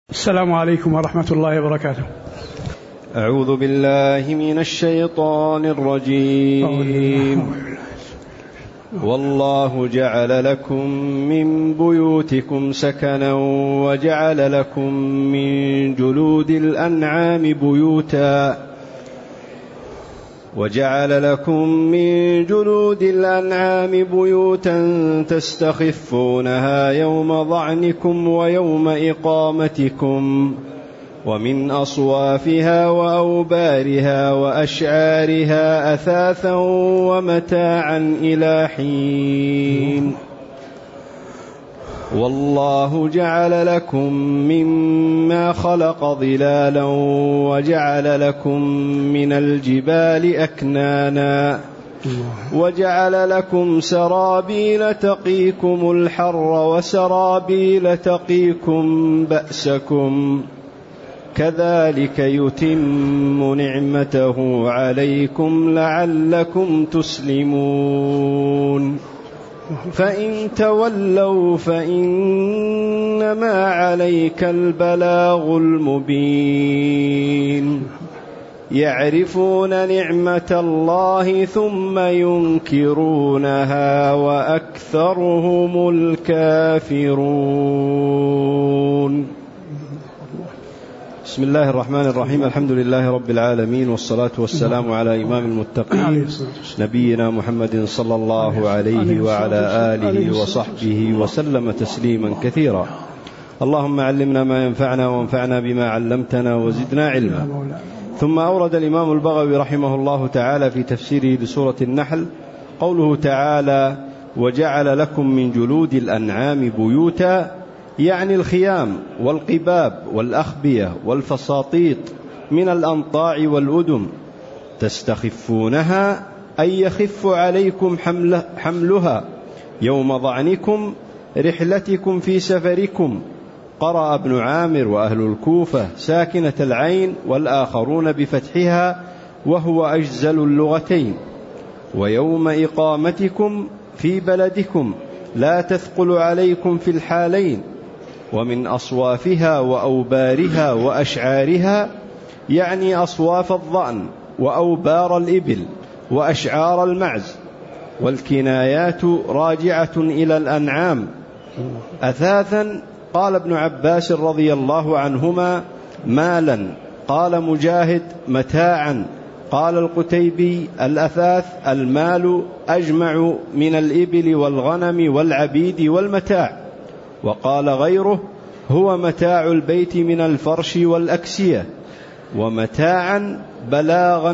السلام عليكم ورحمة الله وبركاته. أعوذ بالله من الشيطان الرجيم. والله جعل لكم من بيوتكم سكنا وجعل لكم من جلود الأنعام بيوتا تستخفونها يوم ظعنكم ويوم إقامتكم ومن أصوافها وأوبارها وأشعارها أثاثا ومتاعا إلى حين. والله جعل لكم مما خلق ظلالا وجعل لكم من الجبال أكنانا وجعل لكم سرابيل تقيكم الحر وسرابيل تقيكم بأسكم كذلك يتم نعمته عليكم لعلكم تسلمون. فإن تولوا فإنما عليك البلاغ المبين. يعرفون نعمة الله ثم ينكرونها وأكثرهم الكافرون. بسم الله الرحمن الرحيم. الحمد لله رب العالمين، والصلاة والسلام على إمام المتقين نبينا محمد صلى الله عليه وعلى آله وصحبه وسلم تسليما كثيرا. اللهم علمنا ما ينفعنا وانفعنا بما علمتنا وزدنا علما. ثم أورد الإمام البغوي رحمه الله تعالى في تفسيره لسورة النحل قوله تعالى: وجعل لكم من جلود الأنعام بيوتا، يعني الخيام والقباب والأخبية والفساطيط من الأنطاع والأدم، تستخفونها أي يخف عليكم حملها يوم ظعنكم رحلتكم في سفركم. قرأ ابن عامر وأهل الكوفة ساكنة العين والآخرون بفتحها وهو أجزل اللغتين. ويوم إقامتكم في بلدكم لا تثقل عليكم في الحالين. ومن أصوافها وأوبارها وأشعارها، يعني أصواف الضأن وأوبار الإبل وأشعار المعز، والكنايات راجعة إلى الأنعام. أثاثا قال ابن عباس رضي الله عنهما مالا، قال مجاهد متاعا، قال القتيبي الأثاث المال أجمع من الإبل والغنم والعبيد والمتاع. وقال غيره هو متاع البيت من الفرش والأكسية. ومتاعا بلاغا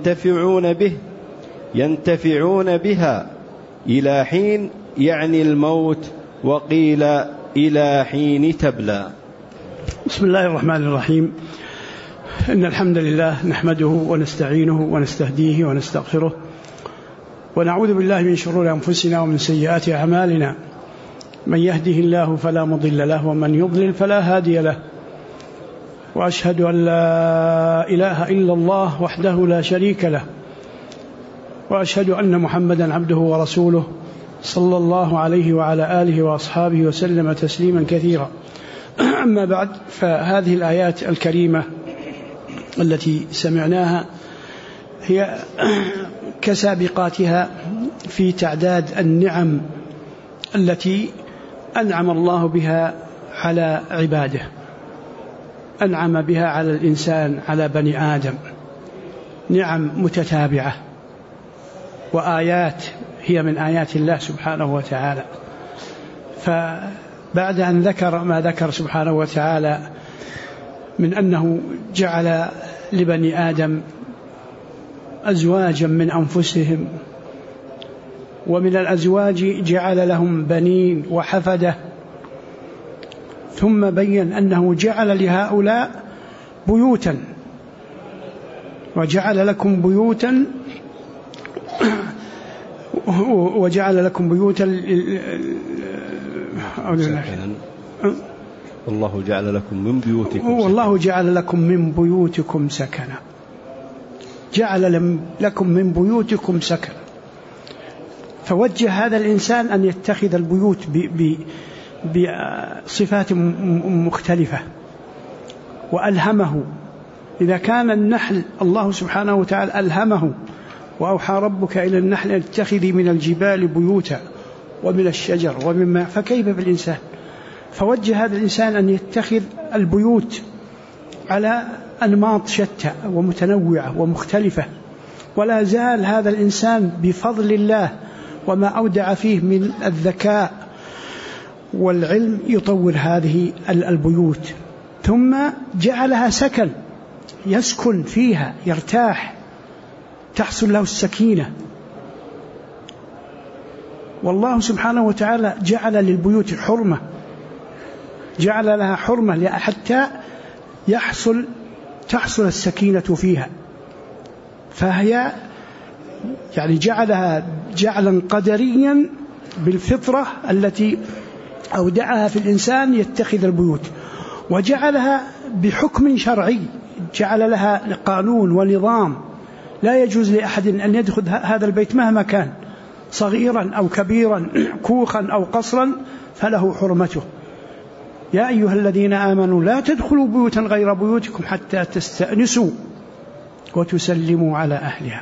ينتفعون بها إلى حين، يعني الموت. وقيل إلى حين تبلى. بسم الله الرحمن الرحيم. إن الحمد لله نحمده ونستعينه ونستهديه ونستغفره، ونعوذ بالله من شرور أنفسنا ومن سيئات أعمالنا. من يهده الله فلا مضل له، ومن يضلل فلا هادي له. وأشهد أن لا إله إلا الله وحده لا شريك له، وأشهد أن محمدا عبده ورسوله صلى الله عليه وعلى آله وأصحابه وسلم تسليما كثيرا. أما بعد، فهذه الآيات الكريمة التي سمعناها هي كسابقاتها في تعداد النعم التي أنعم الله بها على عباده، أنعم بها على الإنسان، على بني آدم، نعم متتابعة وآيات هي من آيات الله سبحانه وتعالى. فبعد أن ذكر ما ذكر سبحانه وتعالى من أنه جعل لبني آدم أزواجا من أنفسهم، ومن الأزواج جعل لهم بنين وحفدة، ثم بين أنه جعل لهؤلاء بيوتا، وجعل لكم بيوتا والله جعل لكم من بيوتكم سكنا. جعل لكم من بيوتكم سكنا، فوجه هذا الإنسان أن يتخذ البيوت بصفات مختلفة، وألهمه. إذا كان النحل الله سبحانه وتعالى ألهمه وأوحى ربك إلى النحل أن اتخذي من الجبال بيوتا ومن الشجر ومما، فكيف بالإنسان؟ فوجه هذا الإنسان أن يتخذ البيوت على أنماط شتى ومتنوعة ومختلفة، ولا زال هذا الإنسان بفضل الله وما أودع فيه من الذكاء والعلم يطور هذه البيوت، ثم جعلها سكن يسكن فيها يرتاح، تحصل له السكينة. والله سبحانه وتعالى جعل للبيوت حرمة، جعل لها حرمة حتى تحصل السكينة فيها، فهي يعني جعلها جعلا قدريا بالفطرة التي أودعها في الإنسان يتخذ البيوت، وجعلها بحكم شرعي، جعل لها قانون ونظام، لا يجوز لأحد أن يدخل هذا البيت مهما كان، صغيرا أو كبيرا، كوخا أو قصرا، فله حرمته. يا أيها الذين آمنوا لا تدخلوا بيوتا غير بيوتكم حتى تستأنسوا وتسلموا على أهلها.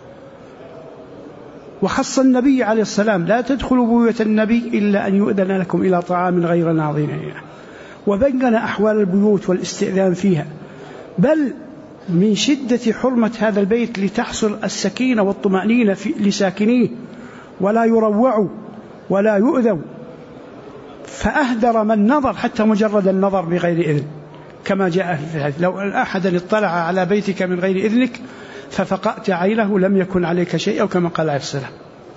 وخص النبي عليه السلام لا تدخلوا بيوت النبي إلا أن يؤذن لكم إلى طعام غير ناظرين، وبين أحوال البيوت والاستئذان فيها، بل من شدة حرمة هذا البيت لتحصل السكينة والطمأنينة لساكنيه، ولا يروعوا ولا يؤذوا. فأهدر من نظر حتى مجرد النظر بغير إذن، كما جاء في الحديث: لو أحدا اطلع على بيتك من غير إذنك ففقأت عينه لم يكن عليك شيء، أو كما قال عليه السلام.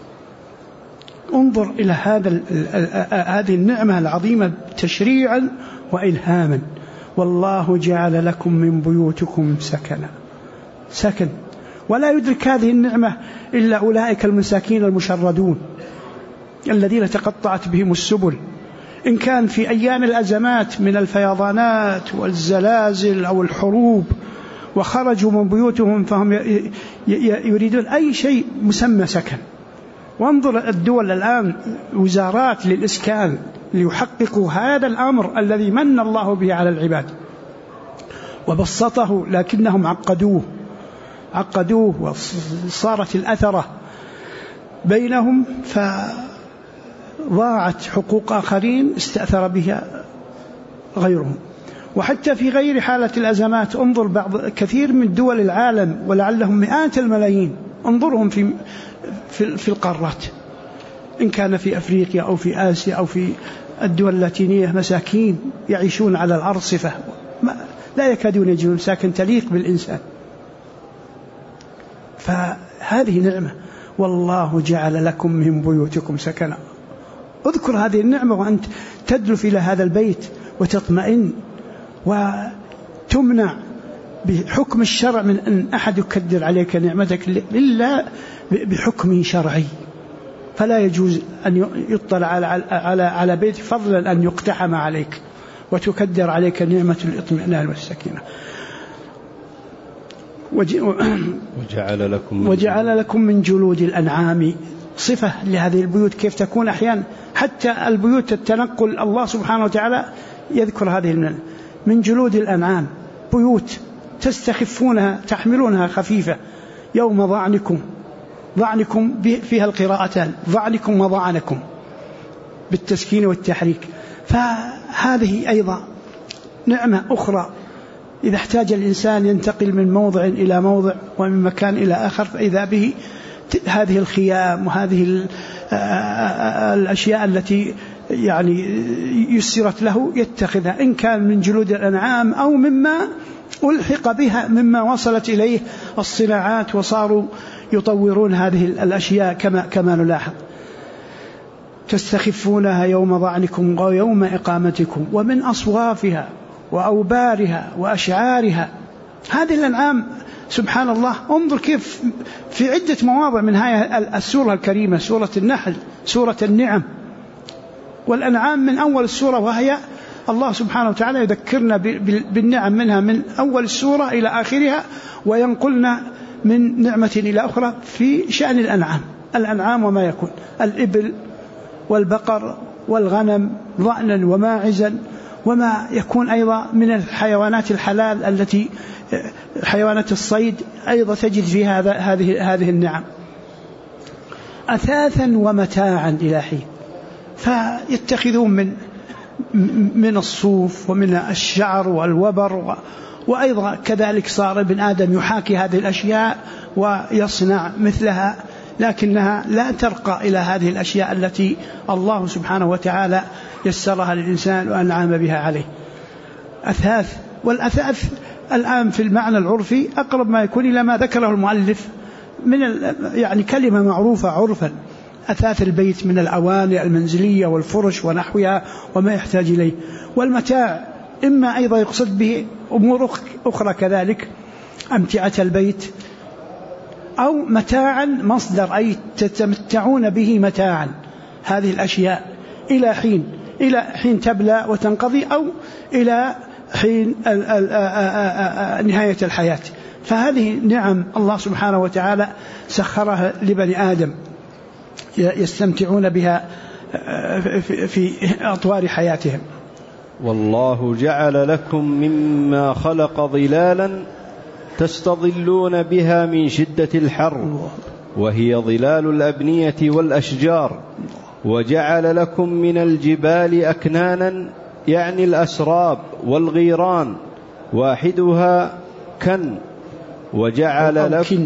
انظر إلى هذه النعمة العظيمة تشريعا وإلهاما. والله جعل لكم من بيوتكم سكن، ولا يدرك هذه النعمة إلا أولئك المساكين المشردون الذين تقطعت بهم السبل، إن كان في أيام الأزمات من الفيضانات والزلازل أو الحروب، وخرجوا من بيوتهم فهم يريدون أي شيء مسمى سكن. وانظر الدول الآن وزارات للإسكان ليحققوا هذا الأمر الذي من الله به على العباد وبسطه، لكنهم عقدوه وصارت الأثرة بينهم، فضاعت حقوق آخرين استأثر بها غيرهم. وحتى في غير حالة الأزمات انظر كثير من دول العالم ولعلهم مئات الملايين، انظرهم في القارات، إن كان في أفريقيا أو في آسيا أو في الدول اللاتينية، مساكين يعيشون على الأرصفة لا يكادون يجدون ساكن تليق بالإنسان. فهذه نعمة. والله جعل لكم من بيوتكم سكنا. اذكر هذه النعمة وأنت تدلف إلى هذا البيت وتطمئن، وتمنع بحكم الشرع من أن أحد يكدر عليك نعمتك إلا بحكم شرعي. فلا يجوز أن يطلع على بيت فضلا أن يقتحم عليك وتكدر عليك نعمة الإطمئنان والسكينة. وجعل لكم من جلود الأنعام، صفة لهذه البيوت كيف تكون أحيانا حتى البيوت التنقل، الله سبحانه وتعالى يذكر هذه من جلود الأنعام، بيوت تستخفونها تحملونها خفيفة يوم ضعنكم فيها القراءتان، ضعنكم وضعنكم بالتسكين والتحريك. فهذه أيضا نعمة أخرى، إذا احتاج الإنسان ينتقل من موضع إلى موضع ومن مكان إلى آخر، فإذا به هذه الخيام وهذه الأشياء التي يعني يسرت له يتخذها، إن كان من جلود الأنعام أو مما ألحق بها مما وصلت إليه الصناعات وصاروا يطورون هذه الأشياء كما نلاحظ. تستخفونها يوم ضعنكم ويوم إقامتكم، ومن أصوافها وأوبارها وأشعارها. هذه الأنعام سبحان الله، انظر كيف في عدة مواضع من هذه السورة الكريمة، سورة النحل، سورة النعم والأنعام من أول السورة، وهي الله سبحانه وتعالى يذكرنا بالنعم منها من أول السورة إلى آخرها، وينقلنا من نعمة إلى أخرى في شأن الأنعام وما يكون: الإبل والبقر والغنم ضأنا وماعزا وما يكون أيضا من الحيوانات الحلال التي حيوانات الصيد أيضا تجد في هذه النعم أثاثا ومتاعا إلى حين. فيتخذون من الصوف ومن الشعر والوبر، وأيضا كذلك صار ابن آدم يحاكي هذه الأشياء ويصنع مثلها، لكنها لا ترقى إلى هذه الأشياء التي الله سبحانه وتعالى يسرها للإنسان وأنعم بها عليه. أثاث، والأثاث الآن في المعنى العرفي أقرب ما يكون إلى ما ذكره المؤلف من يعني كلمة معروفة عرفا، أثاث البيت من الأواني المنزلية والفرش ونحوها وما يحتاج إليه. والمتاع إما أيضا يقصد به أمور أخرى كذلك، أمتعة البيت، أو متاعا مصدر أي تتمتعون به متاعا، هذه الأشياء إلى حين تبلى وتنقضي، أو إلى حين نهاية الحياة. فهذه نعم الله سبحانه وتعالى سخرها لبني آدم يستمتعون بها في أطوار حياتهم. والله جعل لكم مما خلق ظلالا تستظلون بها من شدة الحر، وهي ظلال الأبنية والأشجار. وجعل لكم من الجبال أكنانا، يعني الأسراب والغيران، واحدها كن، وجعل لكم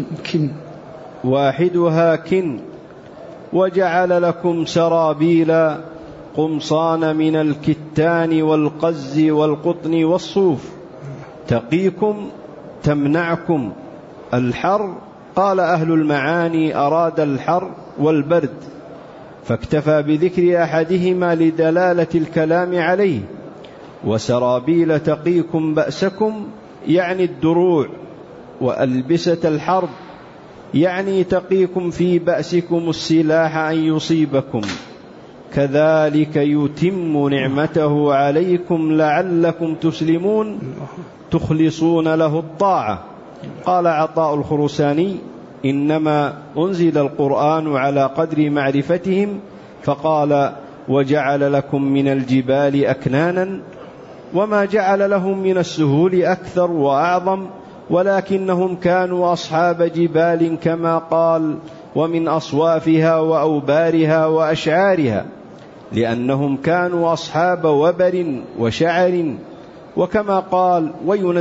واحدها كن، وجعل لكم سرابيل قمصان من الكتان والقز والقطن والصوف تقيكم تمنعكم الحر. قال أهل المعاني أراد الحر والبرد، فاكتفى بذكر أحدهما لدلالة الكلام عليه. وسرابيل تقيكم بأسكم، يعني الدروع، وألبسة الحرب، يعني تقيكم في بأسكم السلاح أن يصيبكم. كذلك يتم نعمته عليكم لعلكم تسلمون، تخلصون له الطاعة. قال عطاء الخرساني: إنما أنزل القرآن على قدر معرفتهم، فقال: وجعل لكم من الجبال أكنانا. وما جعل لهم من السهول أكثر وأعظم، ولكنهم كانوا أصحاب جبال كما قال: ومن أصوافها وأوبارها وأشعارها، لأنهم كانوا أصحاب وبر وشعر. وكما قال: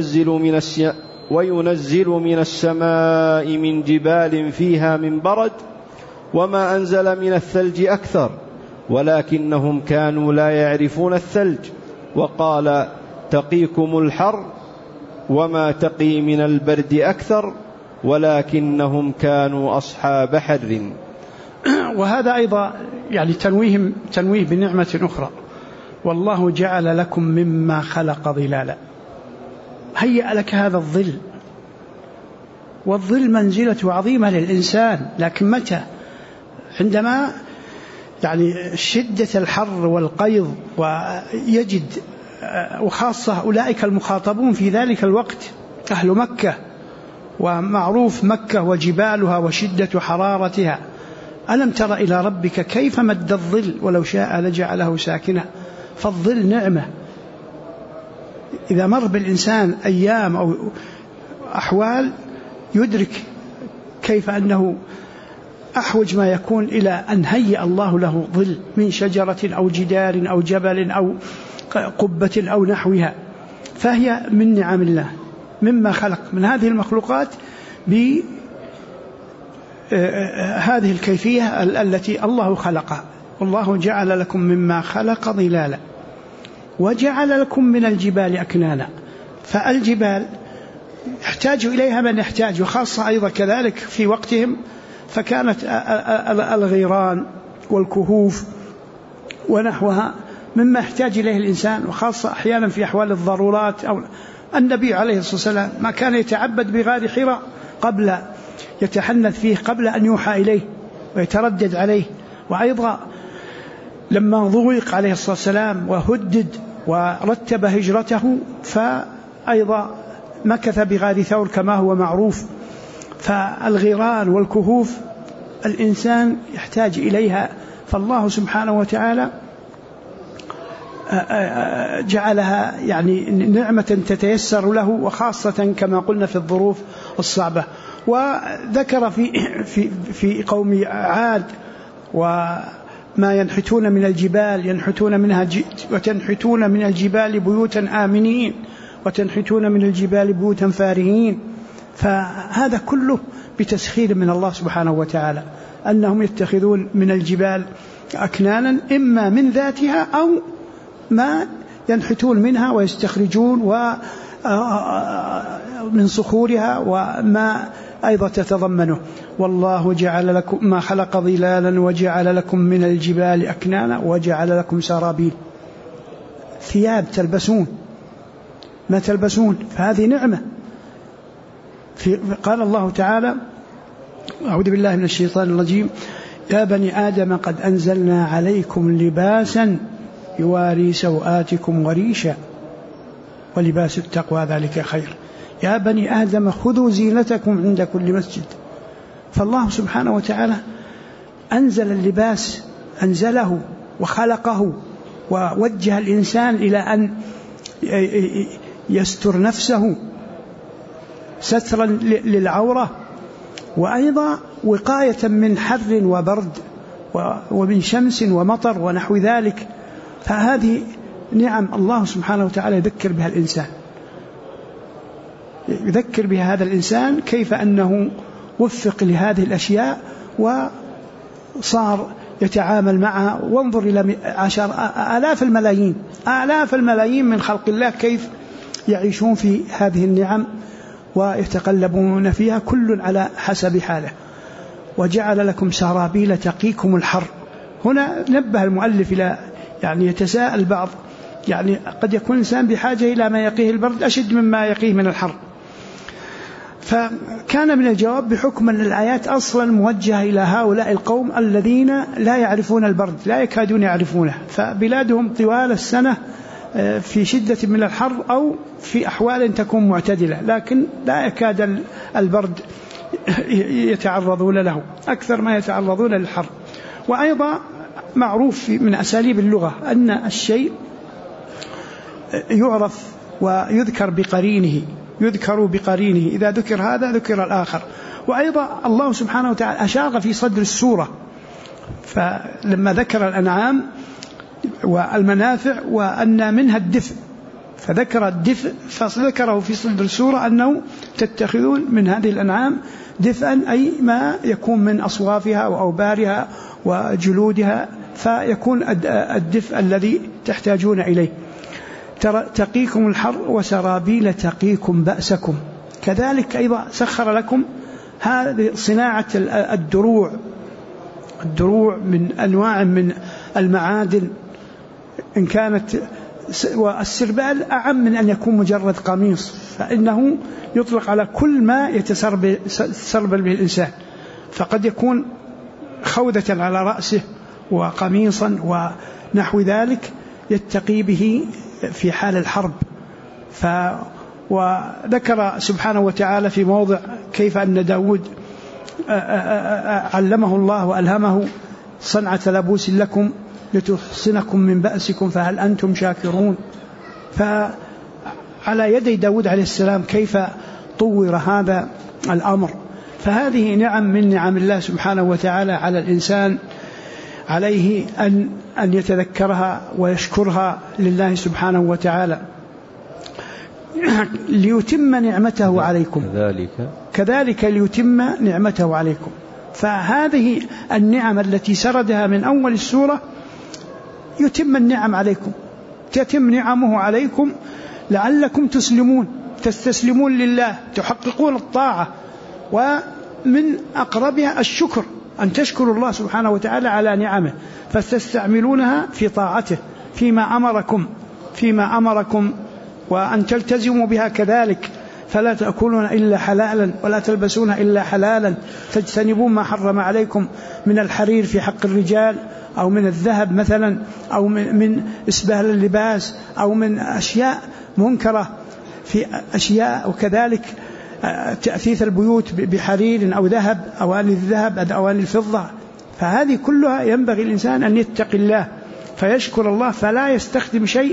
وينزل من السماء من جبال فيها من برد، وما أنزل من الثلج أكثر، ولكنهم كانوا لا يعرفون الثلج. وقال: تقيكم الحر، وما تقي من البرد أكثر، ولكنهم كانوا أصحاب حر. وهذا أيضا يعني تنويه بنعمة أخرى: والله جعل لكم مما خلق ظلالا. هيأ لك هذا الظل، والظل منزلته عظيمة للإنسان، لكن متى؟ عندما يعني شدة الحر والقيض، ويجد وخاصة أولئك المخاطبون في ذلك الوقت أهل مكة، ومعروف مكة وجبالها وشدة حرارتها. ألم تر إلى ربك كيف مد الظل ولو شاء لجعله ساكنا. فالظل نعمة. إذا مر بالإنسان أيام أو أحوال يدرك كيف أنه أحوج ما يكون إلى أن هيأ الله له ظل من شجرة أو جدار أو جبل أو قبة أو نحوها. فهي من نعم الله، مما خلق من هذه المخلوقات بهذه الكيفية التي الله خلقها. والله جعل لكم مما خلق ظلالا، وجعل لكم من الجبال أكنانا. فالجبال يحتاج إليها من يحتاج، وخاصة أيضا كذلك في وقتهم، فكانت الغيران والكهوف ونحوها مما يحتاج إليه الإنسان، وخاصة أحيانا في أحوال الضرورات. أو النبي عليه الصلاة والسلام ما كان يتعبد بغار حراء قبل يتحنث فيه قبل أن يوحى إليه ويتردد عليه. وأيضا لما ضويق عليه الصلاة والسلام وهدد ورتب هجرته، فأيضا مكث بغار ثور كما هو معروف. فالغيران والكهوف الإنسان يحتاج إليها، فالله سبحانه وتعالى جعلها يعني نعمة تتيسر له، وخاصة كما قلنا في الظروف الصعبة. وذكر في قوم عاد وما ينحتون من الجبال وتنحتون من الجبال بيوتا آمنين وتنحتون من الجبال بيوتا فارهين. فهذا كله بتسخير من الله سبحانه وتعالى، أنهم يتخذون من الجبال أكنانا إما من ذاتها أو ما ينحتون منها ويستخرجون من صخورها وما أيضا تتضمنه. والله جعل لكم ما خلق ظلالا وجعل لكم من الجبال أكنانا وجعل لكم سرابيل، ثياب تلبسون ما تلبسون، فهذه نعمة. قال الله تعالى: أعوذ بالله من الشيطان الرجيم: يا بني آدم قد أنزلنا عليكم لباسا يواري سوآتكم وريشا ولباس التقوى ذلك خير. يا بني آدم خذوا زينتكم عند كل مسجد. فالله سبحانه وتعالى أنزل اللباس، أنزله وخلقه ووجه الإنسان إلى أن يستر نفسه سترا للعورة، وأيضا وقاية من حر وبرد ومن شمس ومطر ونحو ذلك. فهذه نعم الله سبحانه وتعالى يذكر بها الإنسان، يذكر بها هذا الإنسان كيف أنه وفق لهذه الأشياء وصار يتعامل معها. وانظر إلى آلاف الملايين من خلق الله كيف يعيشون في هذه النعم ويتقلبون فيها، كل على حسب حاله. وجعل لكم سرابيل تقيكم الحر. هنا نبه المؤلف إلى يعني يتساءل بعض، يعني قد يكون الإنسان بحاجة إلى ما يقيه البرد أشد مما يقيه من الحر. فكان من الجواب بحكم أن الآيات أصلا موجهة إلى هؤلاء القوم الذين لا يعرفون البرد، لا يكادون يعرفونه، فبلادهم طوال السنة في شدة من الحر أو في أحوال تكون معتدلة، لكن لا يكاد البرد يتعرضون له أكثر ما يتعرضون للحر. وأيضا معروف من أساليب اللغة أن الشيء يعرف ويذكر بقرينه، إذا ذكر هذا ذكر الآخر. وأيضا الله سبحانه وتعالى أشار في صدر السورة، فلما ذكر الأنعام والمنافع وأن منها الدفء فذكر الدفء، فذكره في صدر السورة أنه تتخذون من هذه الأنعام دفئا، أي ما يكون من أصوافها وأوبارها وجلودها، فيكون الدفء الذي تحتاجون إليه. تقيكم الحر وسرابيل تقيكم بأسكم. كذلك أيضا سخر لكم هذه صناعة الدروع من أنواع من المعادن إن كانت، والسربال أعم من أن يكون مجرد قميص، فإنه يطلق على كل ما يتسربل به الإنسان، فقد يكون خوذة على رأسه وقميصا ونحو ذلك يتقي به في حال الحرب. وذكر سبحانه وتعالى في موضع كيف أن داود علمه الله وألهمه صنعة لبوس لكم لتحصنكم من بأسكم فهل أنتم شاكرون. فعلى يدي داود عليه السلام كيف طور هذا الأمر. فهذه نعم من نعم الله سبحانه وتعالى على الإنسان، عليه أن يتذكرها ويشكرها لله سبحانه وتعالى ليتم نعمته عليكم، كذلك ليتم نعمته عليكم. فهذه النعم التي سردها من أول السورة يتم النعم عليكم، تتم نعمه عليكم لعلكم تستسلمون لله، تحققون الطاعة. ومن أقربها الشكر، أن تشكروا الله سبحانه وتعالى على نعمه فتستعملونها في طاعته فيما أمركم وأن تلتزموا بها كذلك، فلا تأكلون إلا حلالا ولا تلبسون إلا حلالا، تجتنبون ما حرم عليكم من الحرير في حق الرجال، أو من الذهب مثلا، أو من إسبال اللباس، أو من أشياء منكرة في أشياء، وكذلك تأثيث البيوت بحرير أو ذهب، أواني الذهب أواني الفضة. فهذه كلها ينبغي الإنسان أن يتقي الله فيشكر الله، فلا يستخدم شيء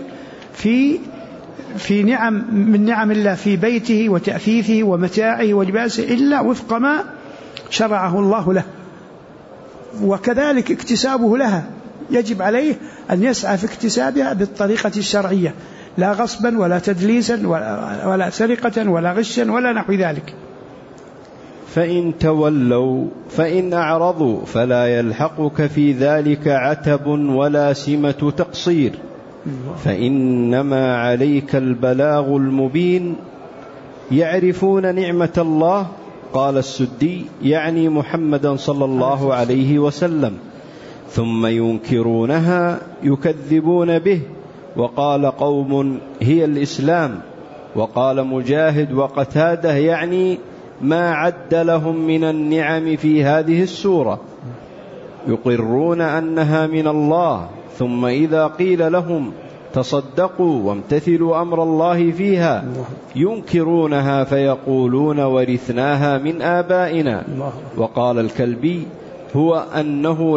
في نعم من نعم الله في بيته وتأثيثه ومتاعه ولباسه إلا وفق ما شرعه الله له، وكذلك اكتسابه لها يجب عليه أن يسعى في اكتسابها بالطريقة الشرعية، لا غصبا ولا تدليسا ولا سرقة ولا غشا ولا نحو ذلك. فإن تولوا فإن أعرضوا فلا يلحقك في ذلك عتب ولا سمة تقصير، فإنما عليك البلاغ المبين. يعرفون نعمة الله، قال السدي يعني محمدا صلى الله عليه وسلم، ثم ينكرونها يكذبون به. وقال قوم هي الإسلام، وقال مجاهد وقتاده يعني ما عد لهم من النعم في هذه السورة. يقرون أنها من الله، ثم إذا قيل لهم تصدقوا وامتثلوا أمر الله فيها ينكرونها فيقولون ورثناها من آبائنا. وقال الكلبي هو أنه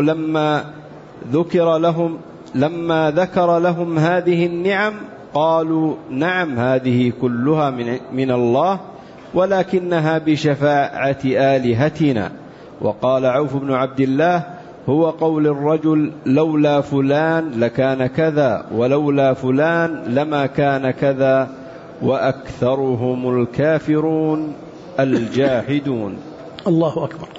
لما ذكر لهم هذه النعم قالوا نعم هذه كلها من الله، ولكنها بشفاعة آلهتنا. وقال عوف بن عبد الله هو قول الرجل لولا فلان لكان كذا، ولولا فلان لما كان كذا، وأكثرهم الكافرون الجاحدون. الله أكبر.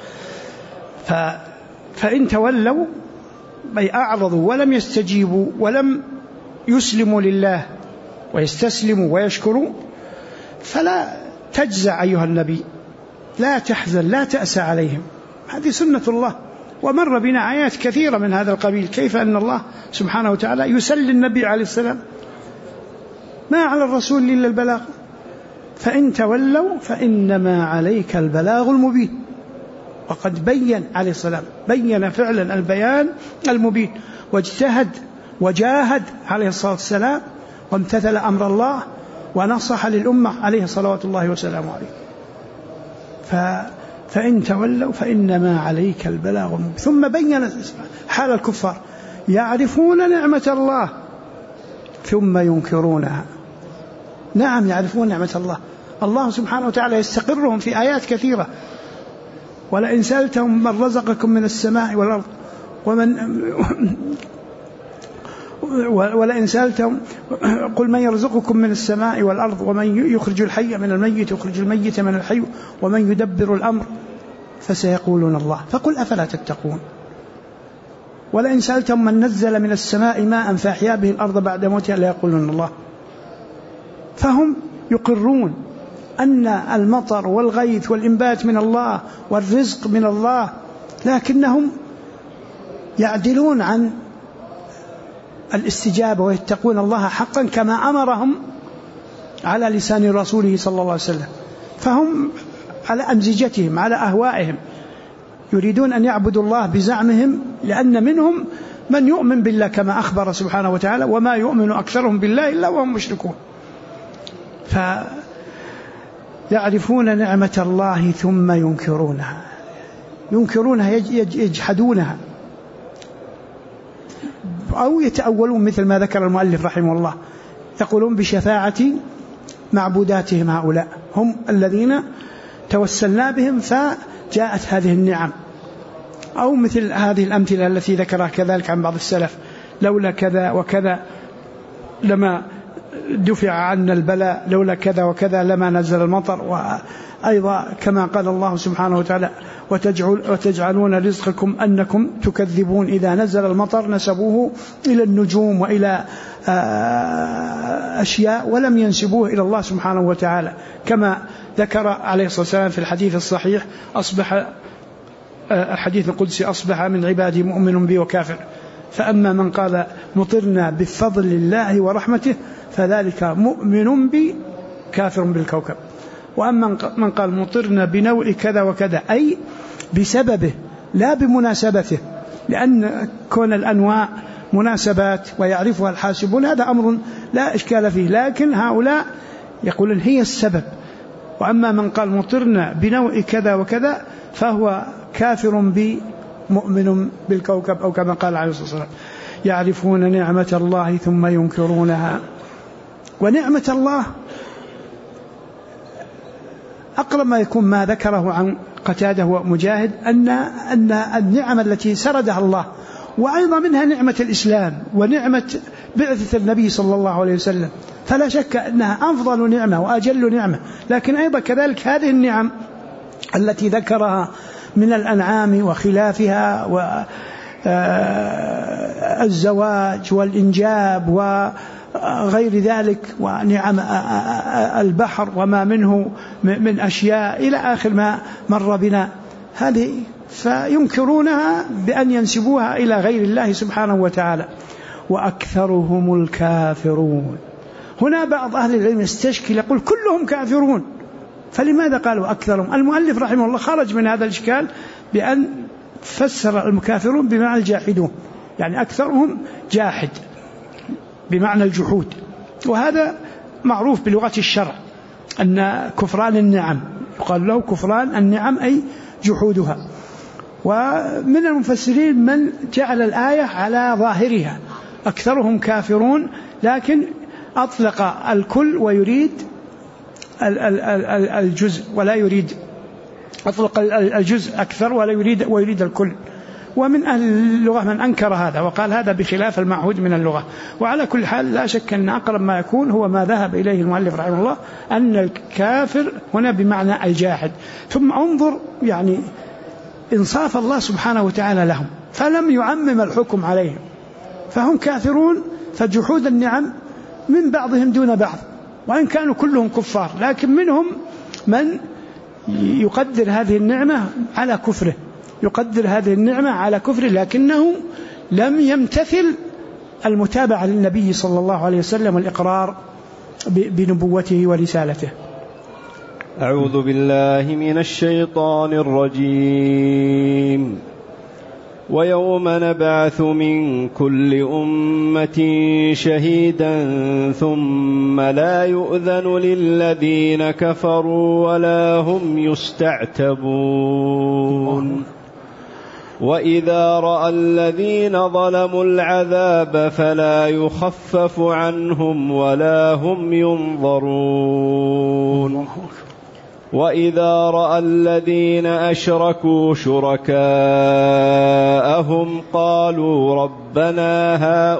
فإن تولوا أي أعرضوا ولم يستجيبوا ولم يسلموا لله ويستسلموا ويشكروا، فلا تجزع أيها النبي، لا تحزن، لا تأسى عليهم، هذه سنة الله. ومر بنا آيات كثيرة من هذا القبيل، كيف أن الله سبحانه وتعالى يسلي النبي عليه السلام، ما على الرسول إلا البلاغ. فإن تولوا فإنما عليك البلاغ المبين. وقد بين عليه السلام، بين فعلا البيان المبين، واجتهد وجاهد عليه الصلاة والسلام، وامتثل أمر الله ونصح للأمة عليه صلوات الله وسلامه عليه. فإن تولوا فإنما عليك البلاغ المبين. ثم بين حال الكفار، يعرفون نعمة الله ثم ينكرونها. نعم يعرفون نعمة الله، الله سبحانه وتعالى يستقرهم في آيات كثيرة. ولئن سألتهم من رزقكم من السماء والأرض ولئن سألتهم قل من يرزقكم من السماء والأرض ومن يخرج الحي من الميت يخرج الميت من الحي ومن يدبر الأمر فسيقولون الله فقل أفلا تتقون. ولئن سألتهم من نزل من السماء ماء فأحيا به الأرض بعد موتها ليقولون الله. فهم يقرون أن المطر والغيث والإنبات من الله والرزق من الله، لكنهم يعدلون عن الاستجابة ويتقون الله حقا كما أمرهم على لسان رسوله صلى الله عليه وسلم. فهم على أمزجتهم، على أهوائهم، يريدون أن يعبدوا الله بزعمهم، لأن منهم من يؤمن بالله كما أخبر سبحانه وتعالى وما يؤمن أكثرهم بالله إلا وهم مشركون. فيعرفون نعمة الله ثم ينكرونها يجحدونها، أو يتأولون مثل ما ذكر المؤلف رحمه الله، يقولون بشفاعة معبوداتهم، هؤلاء هم الذين توسلنا بهم فجاءت هذه النعم. أو مثل هذه الأمثلة التي ذكرها كذلك عن بعض السلف، لولا كذا وكذا لما دفع عنا البلاء، لولا كذا وكذا لما نزل المطر. وأيضا كما قال الله سبحانه وتعالى وتجعلون رزقكم أنكم تكذبون، إذا نزل المطر نسبوه إلى النجوم وإلى أشياء ولم ينسبوه إلى الله سبحانه وتعالى، كما ذكر عليه الصلاة والسلام في الحديث الصحيح الحديث القدسي أصبح من عبادي مؤمن بي وكافر. فأما من قال مطرنا بفضل الله ورحمته فذلك مؤمن بي كافر بالكوكب. وأما من قال مطرنا بنوع كذا وكذا أي بسببه لا بمناسبته، لأن كون الأنواع مناسبات ويعرفها الحاسبون هذا أمر لا إشكال فيه، لكن هؤلاء يقولون هي السبب. وأما من قال مطرنا بنوع كذا وكذا فهو كافر بي مؤمن بالكوكب، أو كما قال عليه الصلاة والسلام. يعرفون نعمة الله ثم ينكرونها. ونعمة الله أقرب ما يكون ما ذكره عن قتادة ومجاهد أن النعم التي سردها الله، وأيضا منها نعمة الإسلام ونعمة بعثة النبي صلى الله عليه وسلم، فلا شك أنها أفضل نعمة وأجل نعمة. لكن أيضا كذلك هذه النعم التي ذكرها من الأنعام وخلافها والزواج والإنجاب وغير ذلك ونعم البحر وما منه من أشياء إلى آخر ما مر بنا، هذه فينكرونها بأن ينسبوها إلى غير الله سبحانه وتعالى. وأكثرهم الكافرون. هنا بعض أهل العلم يستشكل يقول كلهم كافرون، فلماذا قالوا أكثرهم؟ المؤلف رحمه الله خرج من هذا الإشكال بأن فسر الكافرون بمعنى الجاحدون، يعني أكثرهم جاحد بمعنى الجحود، وهذا معروف بلغة الشرع أن كفران النعم يقال له كفران النعم أي جحودها. ومن المفسرين من جعل الآية على ظاهرها أكثرهم كافرون، لكن أطلق الكل ويريد الجزء ولا يريد، أطلق الجزء أكثر ولا ويريد الكل. ومن أهل اللغة من أنكر هذا وقال هذا بخلاف المعهود من اللغة. وعلى كل حال لا شك أن أقرب ما يكون هو ما ذهب إليه المؤلف رحمه الله أن الكافر هنا بمعنى الجاحد. ثم انظر يعني إنصاف الله سبحانه وتعالى لهم، فلم يعمم الحكم عليهم، فهم كافرون، فجحود النعم من بعضهم دون بعض، وإن كانوا كلهم كفار، لكن منهم من يقدر هذه النعمة على كفره، يقدر هذه النعمة على كفره، لكنه لم يمتثل المتابعة للنبي صلى الله عليه وسلم والإقرار بنبوته ورسالته. أعوذ بالله من الشيطان الرجيم. ويوم نبعث من كل أمة شهيدا ثم لا يؤذن للذين كفروا ولا هم يستعتبون. وإذا رأى الذين ظلموا العذاب فلا يخفف عنهم ولا هم ينظرون. وإذا رأى الذين أشركوا شركاءهم قالوا ربنا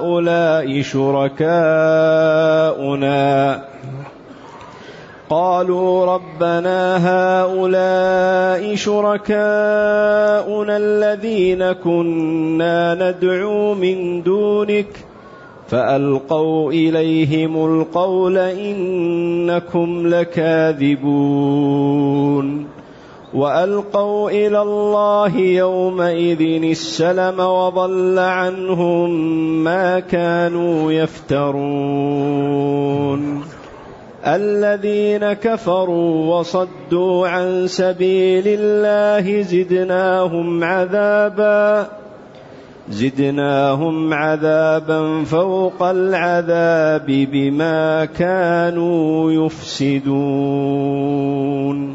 هؤلاء شركاؤنا الذين كنا ندعو من دونك فألقوا إليهم القول إنكم لكاذبون. وألقوا إلى الله يومئذ السلم وضل عنهم ما كانوا يفترون. الذين كفروا وصدوا عن سبيل الله زدناهم عذابا فوق العذاب بما كانوا يفسدون.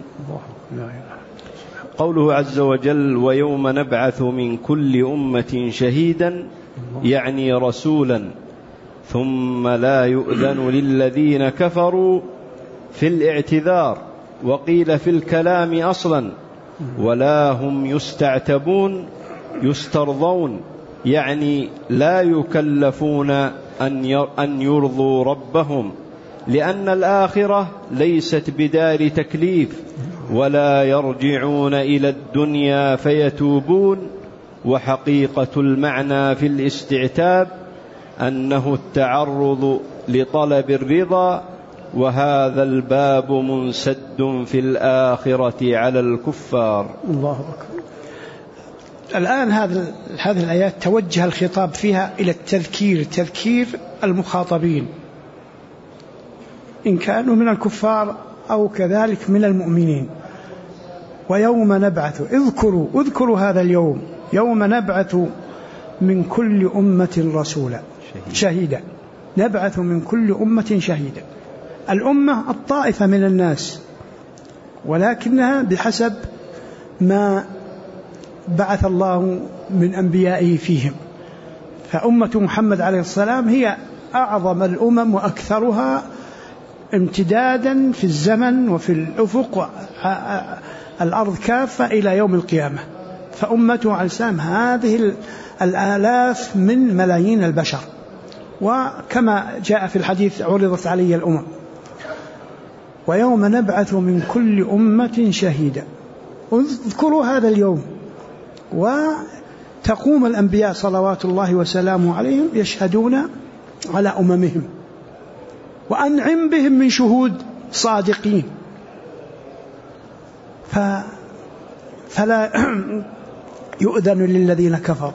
قوله عز وجل ويوم نبعث من كل أمة شهيدا يعني رسولا، ثم لا يؤذن للذين كفروا في الاعتذار، وقيل في الكلام أصلا، ولا هم يستعتبون يسترضون، يعني لا يكلفون أن يرضوا ربهم، لأن الآخرة ليست بدار تكليف، ولا يرجعون إلى الدنيا فيتوبون. وحقيقة المعنى في الاستعتاب أنه التعرض لطلب الرضا، وهذا الباب منسد في الآخرة على الكفار. الله أكبر. الآن هذه الآيات توجه الخطاب فيها إلى تذكير المخاطبين إن كانوا من الكفار أو كذلك من المؤمنين. ويوم نبعث، اذكروا هذا اليوم، يوم نبعث من كل أمة رسولا شهيدا. نبعث من كل أمة شهيدا. الأمة الطائفة من الناس، ولكنها بحسب ما بعث الله من أنبيائه فيهم، فأمة محمد عليه السلام هي أعظم الأمم وأكثرها امتدادا في الزمن وفي الأفق الأرض كافة إلى يوم القيامة. فأمته عليه السلام هذه الآلاف من ملايين البشر. وكما جاء في الحديث عرضت علي الأمم ويوم نبعث من كل أمة شهيدا. اذكروا هذا اليوم، وتقوم الأنبياء صلوات الله وسلامه عليهم يشهدون على أممهم، وأنعم بهم من شهود صادقين. فلا يؤذن للذين كفروا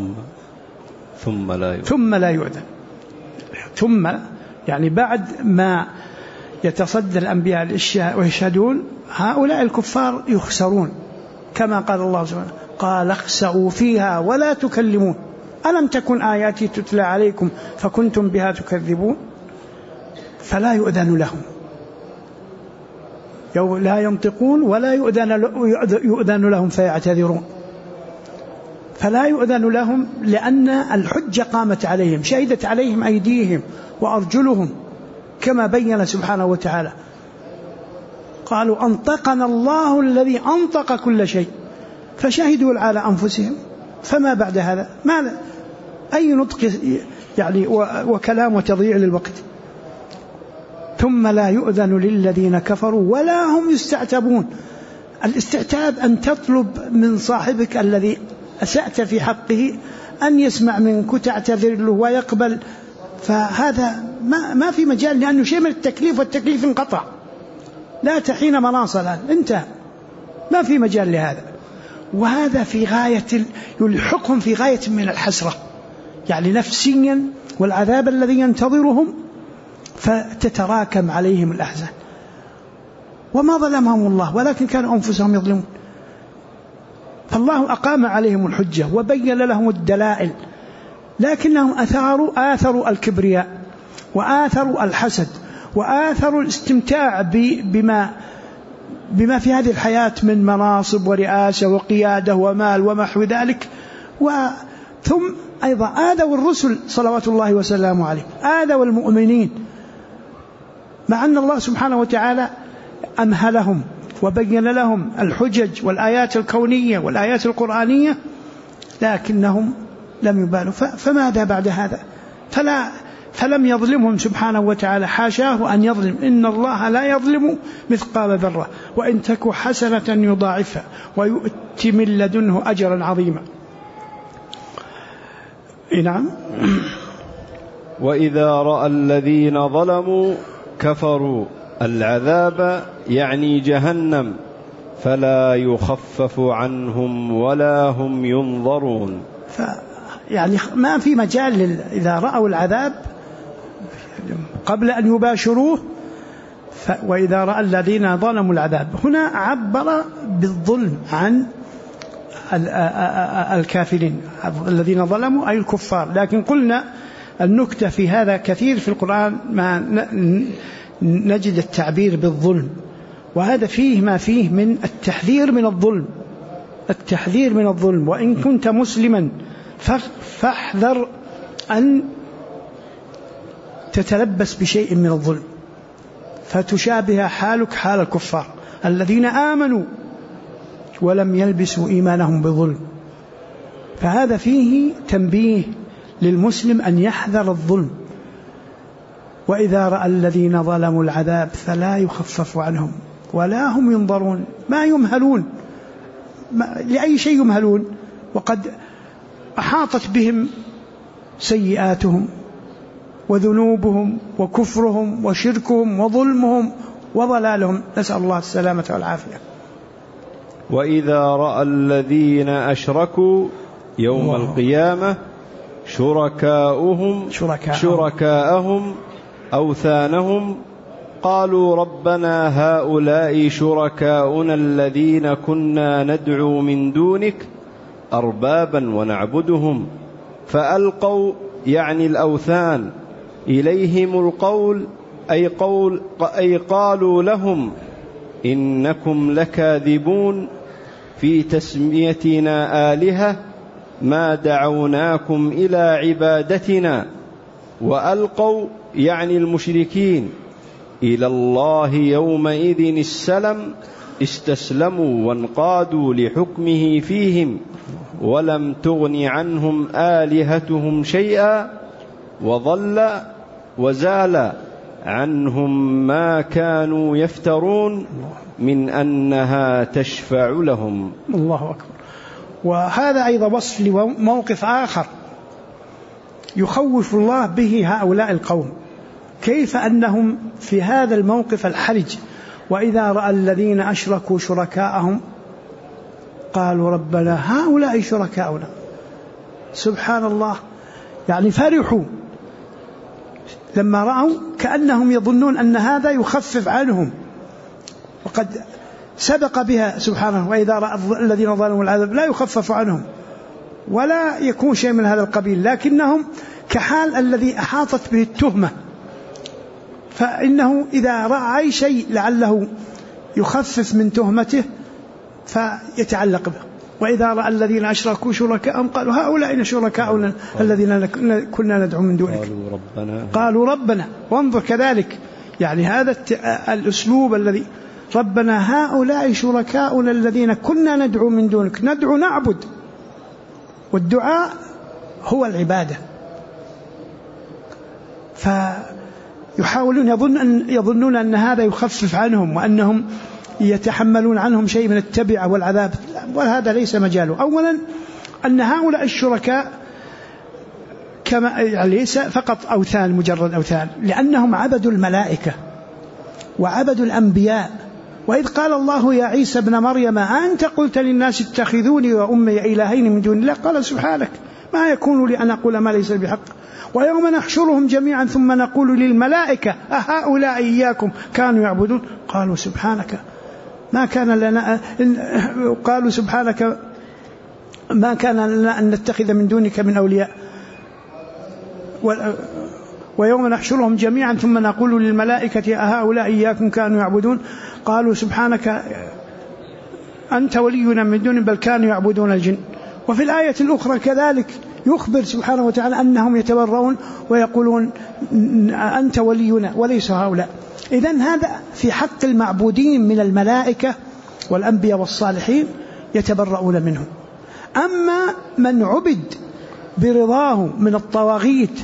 ثم لا يؤذن. ثم يعني بعد ما يتصدى الأنبياء ويشهدون، هؤلاء الكفار يخسرون، كما قال الله سبحانه قال اخسئوا فيها ولا تكلمون ألم تكن آياتي تتلى عليكم فكنتم بها تكذبون. فلا يؤذن لهم، لا ينطقون ولا يؤذن لهم فيعتذرون. فلا يؤذن لهم لأن الحجة قامت عليهم، شهدت عليهم أيديهم وأرجلهم كما بين سبحانه وتعالى. قالوا أنطقنا الله الذي أنطق كل شيء، فشهدوا على أنفسهم. فما بعد هذا ماذا؟ أي نطق يعني وكلام وتضييع للوقت. ثم لا يؤذن للذين كفروا ولا هم يستعتبون. الاستعتاب أن تطلب من صاحبك الذي أسأت في حقه أن يسمع منك تعتذر له ويقبل، فهذا ما في مجال، لأنه شيء من التكليف، والتكليف انقطع، لا تحين مناص الآن، انتهى، ما في مجال لهذا. وهذا في غاية يلحقهم في غاية من الحسرة يعني نفسيا، والعذاب الذي ينتظرهم، فتتراكم عليهم الأحزان. وما ظلمهم الله ولكن كانوا أنفسهم يظلمون. فالله أقام عليهم الحجة وبين لهم الدلائل، لكنهم آثروا الكبرياء، وآثروا الحسد، وآثروا الاستمتاع بما في هذه الحياة من مناصب ورئاسة وقيادة ومال ومحو ذلك. ثم أيضا آذوا الرسل صلوات الله وسلامه عليه، آذوا المؤمنين، مع أن الله سبحانه وتعالى أمهلهم وبين لهم الحجج والآيات الكونية والآيات القرآنية، لكنهم لم يبالوا. فماذا بعد هذا؟ فلم يظلمهم سبحانه وتعالى، حاشاه أن يظلم، إن الله لا يظلم مثقال ذرة وإن تك حسنة يضاعفها ويؤتي من لدنه أجرا عظيما. نعم. وإذا رأى الذين ظلموا كفروا العذاب يعني جهنم فلا يخفف عنهم ولا هم ينظرون. يعني ما في مجال إذا رأوا العذاب قبل أن يباشروه. وإذا رأى الذين ظلموا العذاب، هنا عبر بالظلم عن الكافرين، الذين ظلموا أي الكفار. لكن قلنا النكتة في هذا كثير في القرآن ما نجد التعبير بالظلم، وهذا فيه ما فيه من التحذير من الظلم، التحذير من الظلم. وإن كنت مسلما فاحذر أن تتلبس بشيء من الظلم فتشابه حالك حال الكفار الذين آمنوا ولم يلبسوا إيمانهم بظلم. فهذا فيه تنبيه للمسلم أن يحذر الظلم. وإذا رأى الذين ظلموا العذاب فلا يخفف عنهم ولا هم ينظرون، ما يمهلون، لأي شيء يمهلون وقد أحاطت بهم سيئاتهم وذنوبهم وكفرهم وشركهم وظلمهم وضلالهم، نسأل الله السلامة والعافية. وإذا رأى الذين أشركوا يوم القيامة شركاءهم أوثانهم قالوا ربنا هؤلاء شركاؤنا الذين كنا ندعو من دونك أربابا ونعبدهم فألقوا يعني الأوثان إليهم القول أي قالوا لهم إنكم لكاذبون في تسميتنا آلهة ما دعوناكم إلى عبادتنا، وألقوا يعني المشركين إلى الله يومئذ السلم، استسلموا وانقادوا لحكمه فيهم، ولم تغن عنهم آلهتهم شيئا، وضل وزال عنهم ما كانوا يفترون من أنها تشفع لهم. الله أكبر. وهذا أيضا وصف لموقف آخر يخوف الله به هؤلاء القوم، كيف أنهم في هذا الموقف الحرج وإذا رأى الذين أشركوا شركاءهم قالوا ربنا هؤلاء شركاؤنا. سبحان الله، يعني فرحوا لما رأوا كأنهم يظنون أن هذا يخفف عنهم، وقد سبق بها سبحانه وإذا رأى الذين ظلموا العذاب لا يخفف عنهم ولا يكون شيء من هذا القبيل، لكنهم كحال الذي أحاطت به التهمة، فإنه إذا رأى أي شيء لعله يخفف من تهمته فيتعلق به. وإذا رأى الذين أشركوا شركاءهم قالوا هؤلاء شركاؤنا الذين كنا ندعو من دونك قالوا ربنا. وانظر كذلك يعني هذا الأسلوب الذي ربنا هؤلاء شركاؤنا الذين كنا ندعو من دونك، ندعو نعبد، والدعاء هو العبادة. فيحاولون يظنون أن هذا يخفف عنهم وأنهم يتحملون عنهم شيء من التبعة والعذاب، وهذا ليس مجاله. أولا أن هؤلاء الشركاء كما ليس فقط أوثان مجرد أوثان، لأنهم عبدوا الملائكة وعبدوا الأنبياء. وإذ قال الله يا عيسى ابن مريم أنت قلت للناس اتخذوني وأمي إلهين من دون الله قال سبحانك ما يكون لي أن أقول ما ليس بحق ويوم نحشرهم جميعا ثم نقول للملائكة أهؤلاء إياكم كانوا يعبدون قالوا سبحانك ما كان لنا قالوا سبحانك ما كان لنا أن نتخذ من دونك من أولياء ويوم نحشرهم جميعا ثم نقول للملائكة أهؤلاء إياكم كانوا يعبدون قالوا سبحانك أنت ولينا من دون بل كانوا يعبدون الجن. وفي الآية الأخرى كذلك يخبر سبحانه وتعالى أنهم يتبرؤون ويقولون أنت ولينا وليس هؤلاء. إذن هذا في حق المعبودين من الملائكة والأنبياء والصالحين يتبرؤون منهم. أما من عبد برضاه من الطواغيت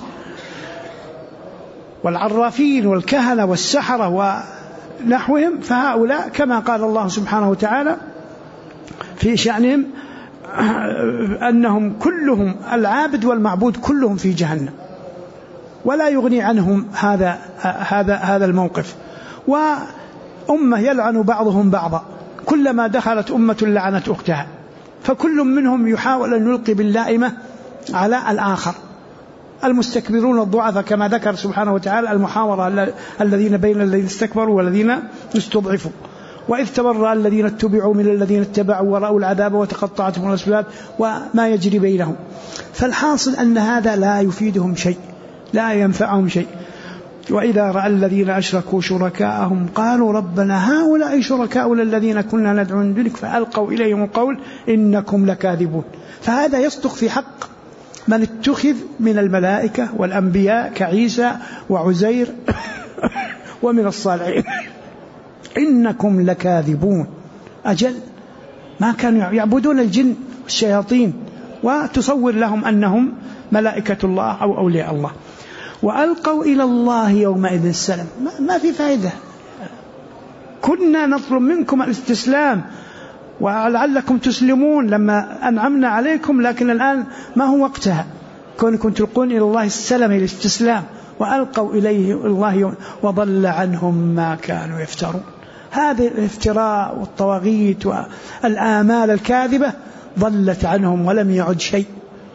والعرافين والكهنة والسحرة ونحوهم فهؤلاء كما قال الله سبحانه وتعالى في شأنهم أنهم كلهم العابد والمعبود كلهم في جهنم ولا يغني عنهم هذا الموقف. وأمة يلعن بعضهم بعضا كلما دخلت أمة لعنت أختها، فكل منهم يحاول أن يلقي باللائمة على الآخر. المستكبرون الضعفاء كما ذكر سبحانه وتعالى المحاورة الذين بين الذين استكبروا والذين استضعفوا وإذ تبرأ الذين اتبعوا من الذين اتبعوا ورأوا العذاب وتقطعتهم الأسباب وما يجري بينهم. فالحاصل أن هذا لا يفيدهم شيء لا ينفعهم شيء. وإذا رأى الذين أشركوا شركاءهم قالوا ربنا هؤلاء شركاؤنا الذين كنا ندعو من دونك فألقوا إليهم القول إنكم لكاذبون. فهذا يصدق في حق من اتخذ من الملائكة والأنبياء كعيسى وعزير ومن الصالحين إنكم لكاذبون. أجل ما كانوا يعبدون الجن والشياطين وتصور لهم أنهم ملائكة الله أو أولياء الله. وألقوا إلى الله يومئذ السلام. ما في فائدة. كنا نطلب منكم الاستسلام ولعلكم تسلمون لما أنعمنا عليكم، لكن الآن ما هو وقتها. كونكم تلقون إلى الله السلام الاستسلام. وألقوا إليه الله وضل عنهم ما كانوا يفترون. هذا الافتراء والطواغيت والآمال الكاذبة ضلت عنهم ولم يعد شيء.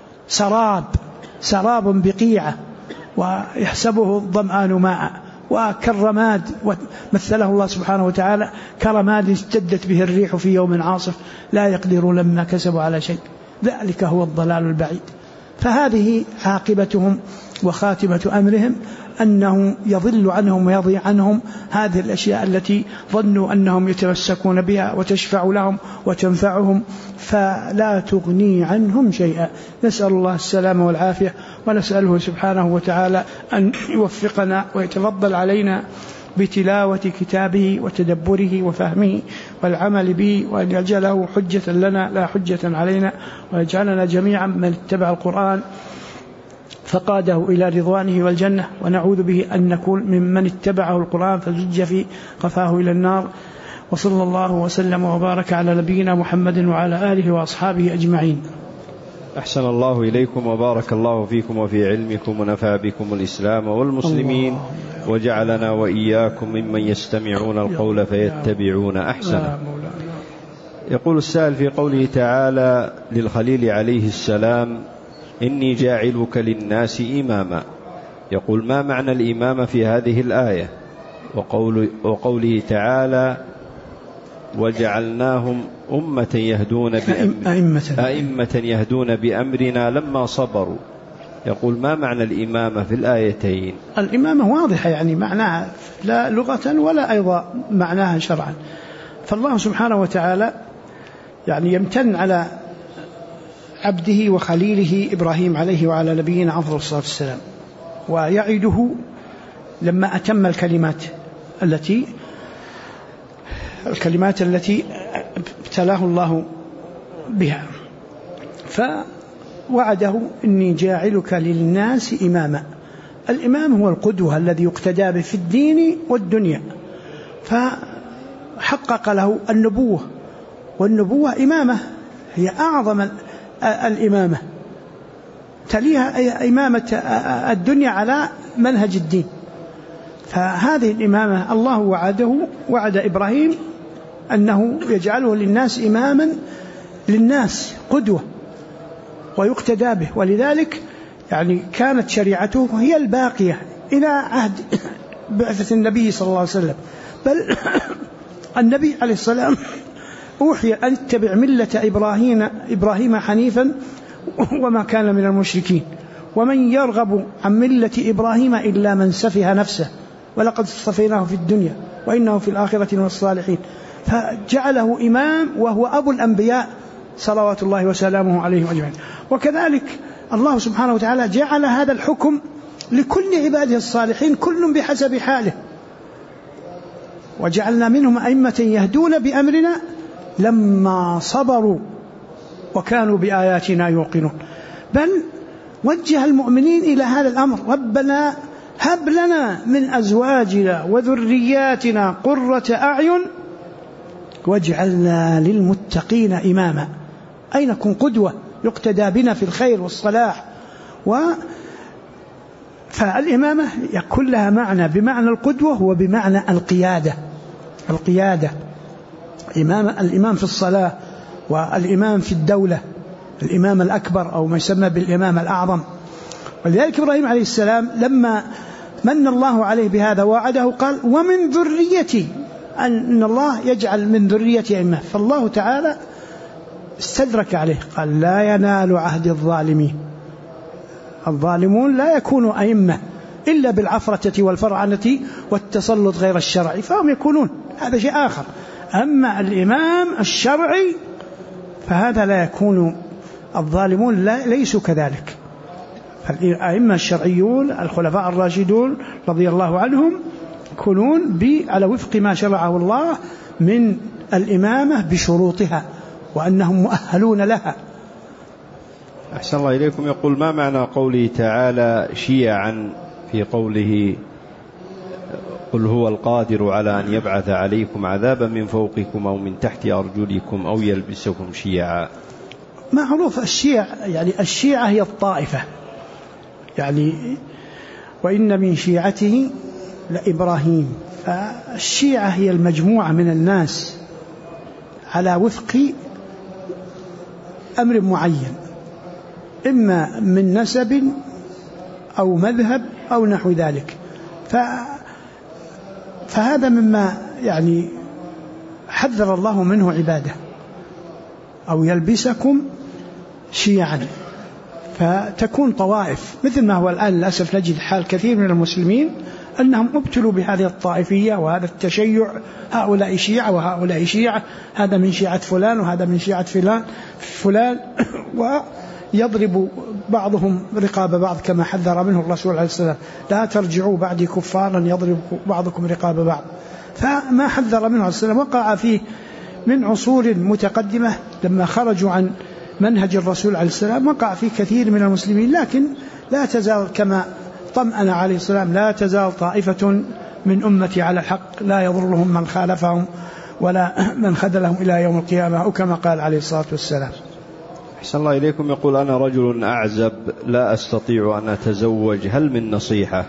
سراب بقيعة ويحسبه الظمآن ماء وكالرماد، ومثله الله سبحانه وتعالى كرماد اشتدت به الريح في يوم عاصف لا يقدرون لما كسبوا على شيء ذلك هو الضلال البعيد. فهذه عاقبتهم وخاتمة أمرهم أنه يضل عنهم ويضيع عنهم هذه الأشياء التي ظنوا أنهم يتمسكون بها وتشفع لهم وتنفعهم، فلا تغني عنهم شيئا. نسأل الله السلامة والعافية، ونسأله سبحانه وتعالى أن يوفقنا ويتفضل علينا بتلاوة كتابه وتدبره وفهمه والعمل به، وأن يجعله حجة لنا لا حجة علينا، ويجعلنا جميعا من اتبع القرآن فقاده إلى رضوانه والجنة، ونعوذ به أن نكون ممن اتبعه القرآن فزج في قفاه إلى النار. وصلى الله وسلم وبارك على نبينا محمد وعلى آله وأصحابه أجمعين. أحسن الله إليكم وبارك الله فيكم وفي علمكم ونفع بكم الإسلام والمسلمين، وجعلنا وإياكم ممن يستمعون القول فيتبعون أحسنه. يقول السائل في قوله تعالى للخليل عليه السلام: إني جاعلك للناس إماما، يقول: ما معنى الإمامة في هذه الآية؟ وقوله تعالى: وجعلناهم أئمة يهدون بأمرنا لما صبروا، يقول: ما معنى الإمامة في الآيتين؟ الإمامة واضحة، يعني معناها لا لغة ولا أيضا معناها شرعا. فالله سبحانه وتعالى يعني يمتن على عبده وخليله إبراهيم عليه وعلى نبينا أفضل الصلاة والسلام، ويعده لما أتم الكلمات التي ابتلاه الله بها، فوعده: إني جاعلك للناس إماما. الإمام هو القدوة الذي يقتدى به في الدين والدنيا، فحقق له النبوة، والنبوة إمامة هي أعظم الإمامة، تليها إمامة الدنيا على منهج الدين. فهذه الإمامة الله وعد إبراهيم أنه يجعله للناس إماما للناس، قدوة ويقتدى به، ولذلك يعني كانت شريعته هي الباقية إلى عهد بعثة النبي صلى الله عليه وسلم. بل النبي عليه السلام أوحي أن اتبع ملة إبراهيم حنيفا وما كان من المشركين، ومن يرغب عن ملة إبراهيم إلا من سفه نفسه ولقد اصطفيناه في الدنيا وإنه في الآخرة من الصالحين. فجعله إمام وهو أبو الأنبياء صلوات الله وسلامه عليهم أجمعين. وكذلك الله سبحانه وتعالى جعل هذا الحكم لكل عباده الصالحين، كل بحسب حاله. وجعلنا منهم أئمة يهدون بأمرنا لما صبروا وكانوا بآياتنا يوقنون. بل وجه المؤمنين إلى هذا الأمر: ربنا هب لنا من أزواجنا وذرياتنا قرة أعين واجعلنا للمتقين إماما، أي نكون قدوة يقتدى بنا في الخير والصلاح. فالإمامة يكون لها معنى بمعنى القدوة وبمعنى القيادة. الإمام في الصلاة، والإمام في الدولة، الإمام الأكبر أو ما يسمى بالإمام الأعظم. ولذلك إبراهيم عليه السلام لما من الله عليه بهذا وعده قال: ومن ذريتي، أن الله يجعل من ذريتي أئمة. فالله تعالى استدرك عليه قال: لا ينال عهد الظالمين. الظالمون لا يكونوا أئمة إلا بالعفرة والفرعنة والتسلط غير الشرعي، فهم يكونون هذا شيء آخر. أما الإمام الشرعي فهذا لا يكون، الظالمون ليسوا كذلك. فالأئمة الشرعيون الخلفاء الراشدون رضي الله عنهم يكونون على وفق ما شرعه الله من الإمامة بشروطها، وأنهم مؤهلون لها. أحسن الله إليكم. يقول: ما معنى قوله تعالى شيعا في قوله: قل هو القادر على أن يبعث عليكم عذابا من فوقكم أو من تحت أرجلكم أو يلبسكم شيعا؟ معروف الشيع، يعني الشيعة هي الطائفة، يعني وإن من شيعته لإبراهيم. فالشيعة هي المجموعة من الناس على وفق أمر معين، إما من نسب أو مذهب أو نحو ذلك. فهذا مما يعني حذر الله منه عباده، أو يلبسكم شيعا. فتكون طوائف، مثل ما هو الآن للأسف نجد حال كثير من المسلمين أنهم ابتلوا بهذه الطائفية وهذا التشيع، هؤلاء شيعة وهؤلاء شيعة، هذا من شيعة فلان وهذا من شيعة فلان ويضرب بعضهم رقاب بعض كما حذر منه الرسول عليه السلام: لا ترجعوا بعدي كفارا يضرب بعضكم رقاب بعض. فما حذر منه عليه السلام وقع فيه من عصور متقدمة لما خرجوا عن منهج الرسول عليه السلام، وقع فيه كثير من المسلمين. لكن لا تزال كما طمأن عليه السلام: لا تزال طائفة من أمتي على الحق لا يضرهم من خالفهم ولا من خذلهم إلى يوم القيامة، أو كما قال عليه الصلاة والسلام. أحسن الله إليكم. يقول: أنا رجل أعزب لا أستطيع أن أتزوج، هل من نصيحة؟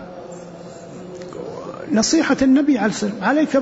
نصيحة النبي عليه السلام: عليك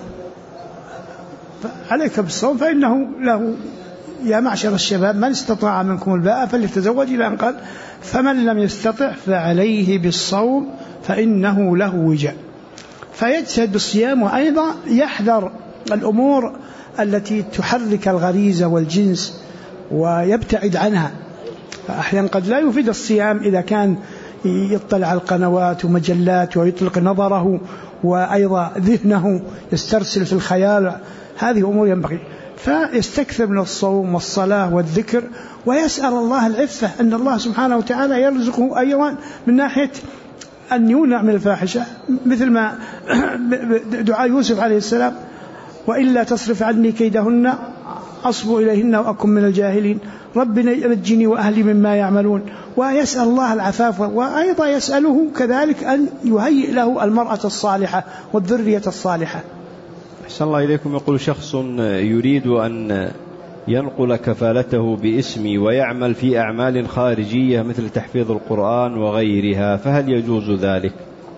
بالصوم فإنه له، يا معشر الشباب من استطاع منكم الباءة فليتزوج، إلى أن قال: فمن لم يستطع فعليه بالصوم فإنه له وجاء. فيجتهد بالصيام، وأيضا يحذر الأمور التي تحرك الغريزة والجنس ويبتعد عنها. فأحيانا قد لا يفيد الصيام إذا كان يطلع على القنوات ومجلات ويطلق نظره وأيضا ذهنه يسترسل في الخيال، هذه أمور ينبغي. فيستكثر من الصوم والصلاة والذكر، ويسأل الله العفة، أن الله سبحانه وتعالى يرزقه أيضا من ناحية أن يمنع من الفاحشة، مثل ما دعاء يوسف عليه السلام: وإلا تصرف عني كيدهن أصب إليهن وأكن من الجاهلين، ربنا نجني وأهلي مما يعملون. ويسأل الله العفاف، وأيضا يسأله كذلك أن يهيئ له المرأة الصالحة والذرية الصالحة. أحسن الله إليكم. يقول: شخص يريد أن ينقل كفالته باسمي ويعمل في أعمال خارجية مثل تحفيظ القرآن وغيرها، فهل يجوز ذلك؟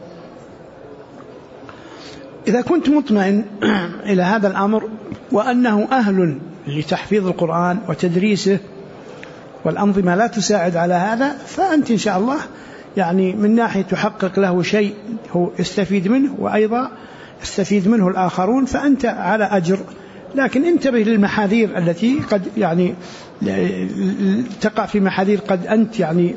إذا كنت مطمئن إلى هذا الأمر وأنه أهل لتحفيظ القرآن وتدريسه والأنظمة لا تساعد على هذا، فأنت إن شاء الله يعني من ناحية تحقق له شيء هو يستفيد منه وأيضا يستفيد منه الآخرون، فأنت على أجر. لكن انتبه للمحاذير التي قد يعني تقع في محاذير قد أنت يعني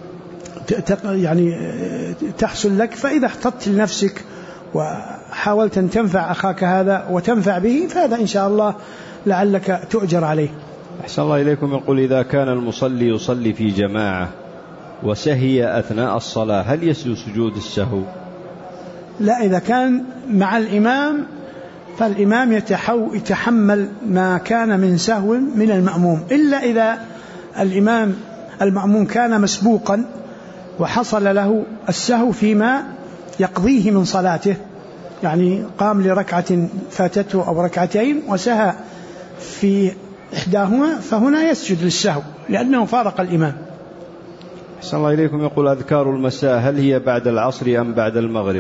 تحصل لك. فإذا احتطت لنفسك وحاولت أن تنفع أخاك هذا وتنفع به، فهذا إن شاء الله لعلك تؤجر عليه. أحسن الله إليكم. يقول: إذا كان المصلي يصلي في جماعة وسهي أثناء الصلاة، هل يسجد سجود السهو؟ لا، إذا كان مع الإمام فالإمام يتحمل ما كان من سهو من المأموم، إلا إذا المأموم كان مسبوقا وحصل له السهو فيما يقضيه من صلاته، يعني قام لركعة فاتته أو ركعتين وسهى في إحداهما، فهنا يسجد للسهو لأنه فارق الإمام. أحسن الله إليكم. يقول: أذكار المساء هل هي بعد العصر أم بعد المغرب؟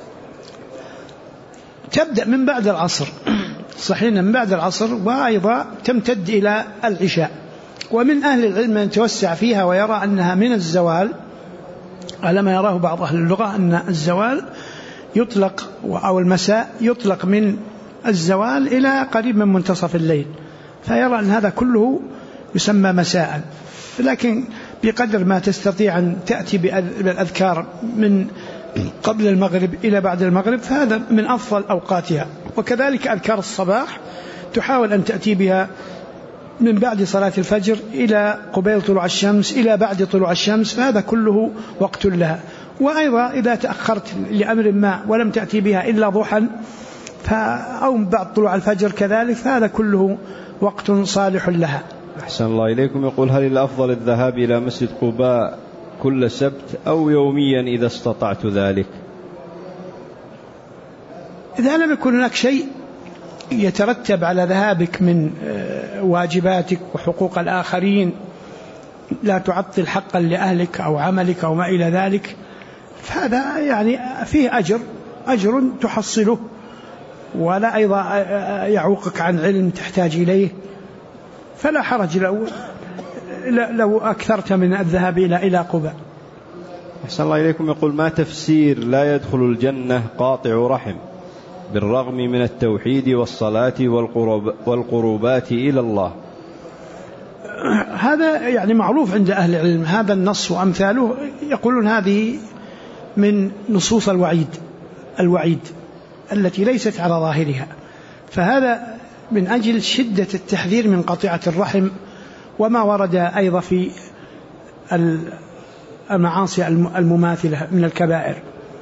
تبدأ من بعد العصر، صحيح من بعد العصر، وأيضا تمتد إلى العشاء. ومن أهل العلم من يتوسع فيها ويرى أنها من الزوال، على ما يراه بعض أهل اللغة أن الزوال يطلق أو المساء يطلق من الزوال إلى قريب من منتصف الليل، فيرى أن هذا كله يسمى مساء. لكن بقدر ما تستطيع أن تأتي بالأذكار من قبل المغرب إلى بعد المغرب فهذا من أفضل أوقاتها. وكذلك أذكار الصباح تحاول أن تأتي بها من بعد صلاة الفجر إلى قبيل طلوع الشمس إلى بعد طلوع الشمس، فهذا كله وقت لها. وأيضا إذا تأخرت لأمر ما ولم تأتي بها إلا ضحى أو بعد طلوع الفجر كذلك، فهذا كله وقت صالح لها. أحسن الله إليكم. يقول: هل الأفضل الذهاب إلى مسجد قباء كل سبت أو يوميا إذا استطعت ذلك؟ إذا لم يكن هناك شيء يترتب على ذهابك من واجباتك وحقوق الآخرين، لا تعطل حقا لأهلك أو عملك أو ما إلى ذلك، فهذا يعني فيه أجر تحصله، ولا أيضا يعوقك عن علم تحتاج إليه، فلا حرج لو أكثرت من الذهاب إلى قباء. أحسن الله إليكم. يقول: ما تفسير لا يدخل الجنة قاطع رحم بالرغم من التوحيد والصلاة والقربات إلى الله؟ هذا يعني معروف عند أهل العلم، هذا النص وأمثاله يقولون هذه من نصوص الوعيد التي ليست على ظاهرها، فهذا من أجل شدة التحذير من قطيعة الرحم، وما ورد أيضا في المعاصي المماثلة من الكبائر.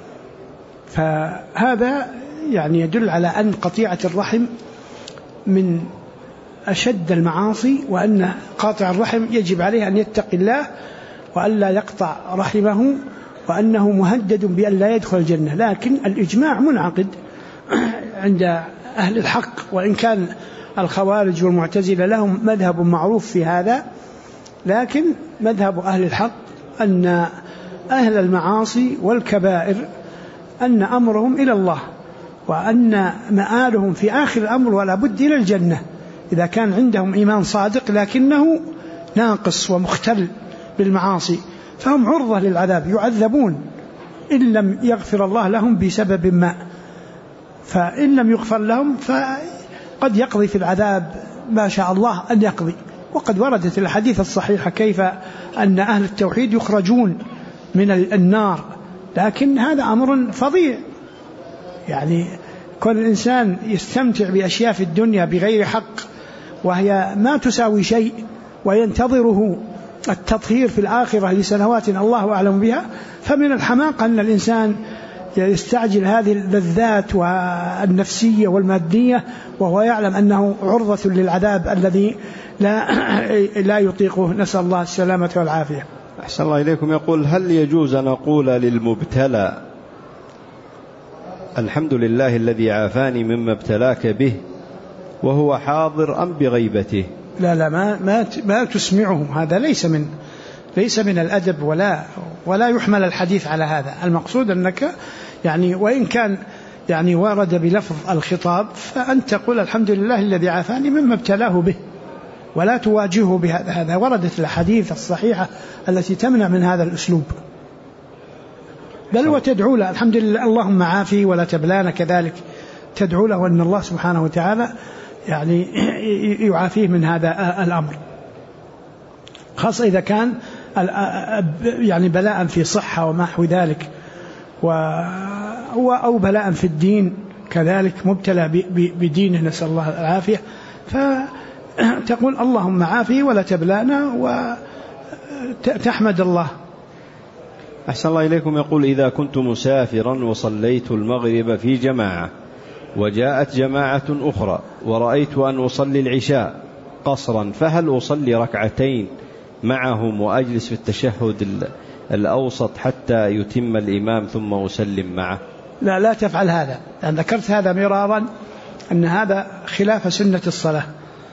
فهذا يعني يدل على أن قطيعة الرحم من أشد المعاصي، وأن قاطع الرحم يجب عليه أن يتقي الله وأن لا يقطع رحمه، وأنه مهدد بأن لا يدخل الجنة. لكن الإجماع منعقد عند أهل الحق، وإن كان الخوارج والمعتزلة لهم مذهب معروف في هذا، لكن مذهب أهل الحق أن أهل المعاصي والكبائر أن أمرهم إلى الله، وأن مآلهم في آخر الأمر ولا بد إلى الجنة إذا كان عندهم إيمان صادق، لكنه ناقص ومختل بالمعاصي، فهم عرضة للعذاب، يعذبون إن لم يغفر الله لهم بسبب ما، فإن لم يغفر لهم فقد يقضي في العذاب ما شاء الله أن يقضي. وقد وردت الحديث الصحيحة كيف أن أهل التوحيد يخرجون من النار، لكن هذا أمر فظيع. يعني كل الإنسان يستمتع بأشياء في الدنيا بغير حق وهي ما تساوي شيء، وينتظره التطهير في الآخرة لسنوات الله أعلم بها، فمن الحماقة أن الإنسان يستعجل هذه اللذات والنفسية والمادية وهو يعلم أنه عرضة للعذاب الذي لا يطيقه، نسأل الله السلامة والعافية. أحسن الله إليكم. يقول: هل يجوز أن أقول للمبتلى الحمد لله الذي عافاني مما ابتلاك به وهو حاضر أم بغيبته؟ لا ما تسمعه، هذا ليس من الأدب، ولا يحمل الحديث على هذا. المقصود أنك يعني وإن كان يعني ورد بلفظ الخطاب، فأنت تقول الحمد لله الذي عافاني مما ابتلاه به، ولا تواجهه بهذا. هذا وردت الحديث الصحيحة التي تمنع من هذا الأسلوب، بل وتدعو له الحمد لله اللهم عافي ولا تبلانا، كذلك تدعو له أن الله سبحانه وتعالى يعني يعافيه من هذا الأمر، خاصة إذا كان يعني بلاء في صحة ومحو ذلك، أو بلاء في الدين كذلك، مبتلى بدينه نسأل الله العافية، فتقول اللهم عافي ولا تبلانا وتحمد الله. أحسن الله إليكم. يقول: إذا كنت مسافرا وصليت المغرب في جماعة وجاءت جماعة أخرى ورأيت أن أصلي العشاء قصرا، فهل أصلي ركعتين معهم وأجلس في التشهد الأوسط حتى يتم الإمام ثم أسلم معه؟ لا تفعل هذا، لأن ذكرت هذا مرارا أن هذا خلاف سنة الصلاة،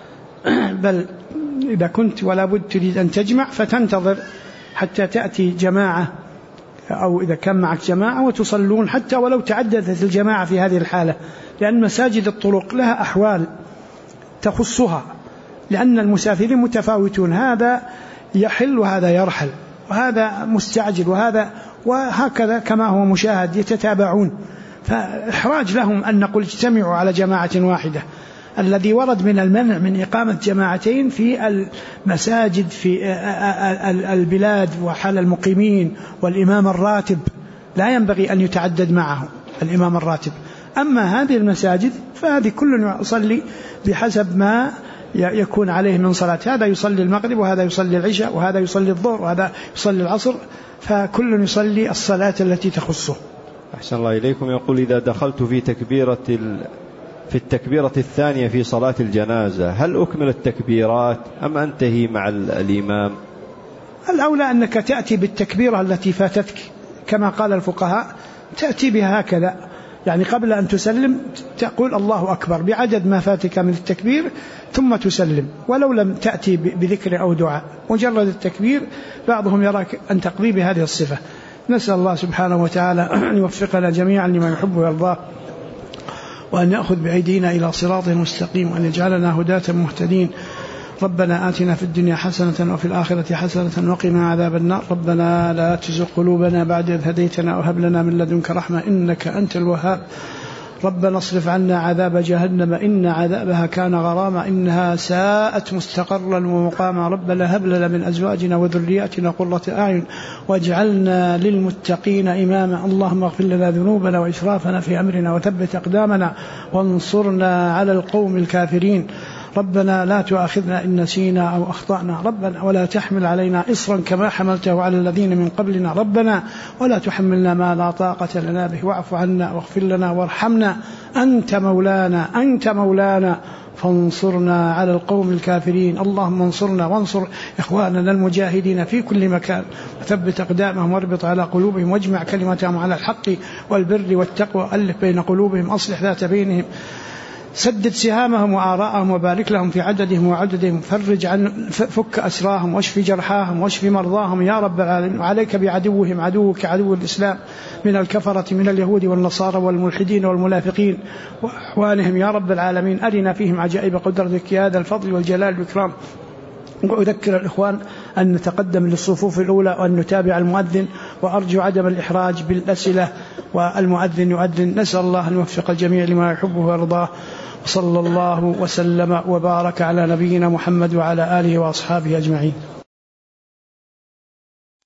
بل إذا كنت ولا بد تريد أن تجمع فتنتظر حتى تأتي جماعة، أو إذا كان معك جماعة وتصلون حتى ولو تعددت الجماعة في هذه الحالة، لأن مساجد الطرق لها أحوال تخصها، لأن المسافرين متفاوتون، هذا يحل وهذا يرحل، وهذا مستعجل وهكذا كما هو مشاهد يتتابعون، فإحراج لهم أن نقول اجتمعوا على جماعة واحدة. الذي ورد من المنع من إقامة جماعتين في المساجد في البلاد وحال المقيمين والإمام الراتب، لا ينبغي أن يتعدد معه الإمام الراتب. أما هذه المساجد فهذه كل يصلي بحسب ما يكون عليه من صلاة، هذا يصلي المغرب وهذا يصلي العشاء وهذا يصلي الظهر وهذا يصلي العصر، فكل يصلي الصلاة التي تخصه. أحسن الله إليكم. يقول: إذا دخلت في التكبيرة الثانية في صلاة الجنازة، هل أكمل التكبيرات أم أنتهي مع الإمام؟ الأولى أنك تأتي بالتكبيرة التي فاتتك، كما قال الفقهاء تأتي بها هكذا، يعني قبل أن تسلم تقول الله أكبر بعدد ما فاتك من التكبير ثم تسلم، ولو لم تأتي بذكر أو دعاء، مجرد التكبير. بعضهم يراك أن تقضي بهذه الصفة. نسأل الله سبحانه وتعالى أن يوفقنا جميعا لما يحب ويرضاه، وأن يأخذ بأيدينا إلى صراط مستقيم، وأن يجعلنا هداة مهتدين. ربنا آتنا في الدنيا حسنة وفي الآخرة حسنة وقنا عذاب النار. ربنا لا تزغ قلوبنا بعد إذ هديتنا وهب لنا من لدنك رحمة إنك أنت الوهاب. ربنا اصرف عنا عذاب جهنم إن عذابها كان غراما إنها ساءت مستقرا ومقاما ربنا هب لنا من أزواجنا وذرياتنا قرة أعين واجعلنا للمتقين إماما اللهم اغفر لنا ذنوبنا وإسرافنا في أمرنا وثبت أقدامنا وانصرنا على القوم الكافرين ربنا لا تؤاخذنا إن نسينا أو أخطأنا ربنا ولا تحمل علينا إصرا كما حملته على الذين من قبلنا ربنا ولا تحملنا ما لا طاقة لنا به واعف عنا واغفر لنا وارحمنا أنت مولانا فانصرنا على القوم الكافرين اللهم انصرنا وانصر إخواننا المجاهدين في كل مكان وثبت أقدامهم واربط على قلوبهم واجمع كلمتهم على الحق والبر والتقوى ألف بين قلوبهم أصلح ذات بينهم سدد سهامهم وآراءهم وبارك لهم في عددهم وعددهم فك أسراهم واشف جرحاهم واشف مرضاهم يا رب العالمين وعليك بعدوهم عدوك عدو الإسلام من الكفرة من اليهود والنصارى والملحدين والمنافقين وأحوانهم يا رب العالمين أرنا فيهم عجائب قدرتك يا ذا الفضل والجلال والإكرام وأذكر الإخوان أن نتقدم للصفوف الأولى وأن نتابع المؤذن وأرجو عدم الإحراج بالأسئلة والمؤذن يؤذن نسأل الله أن يوفق الجميع لما يحبه ويرضاه وصلى الله وسلم وبارك على نبينا محمد وعلى آله وأصحابه أجمعين.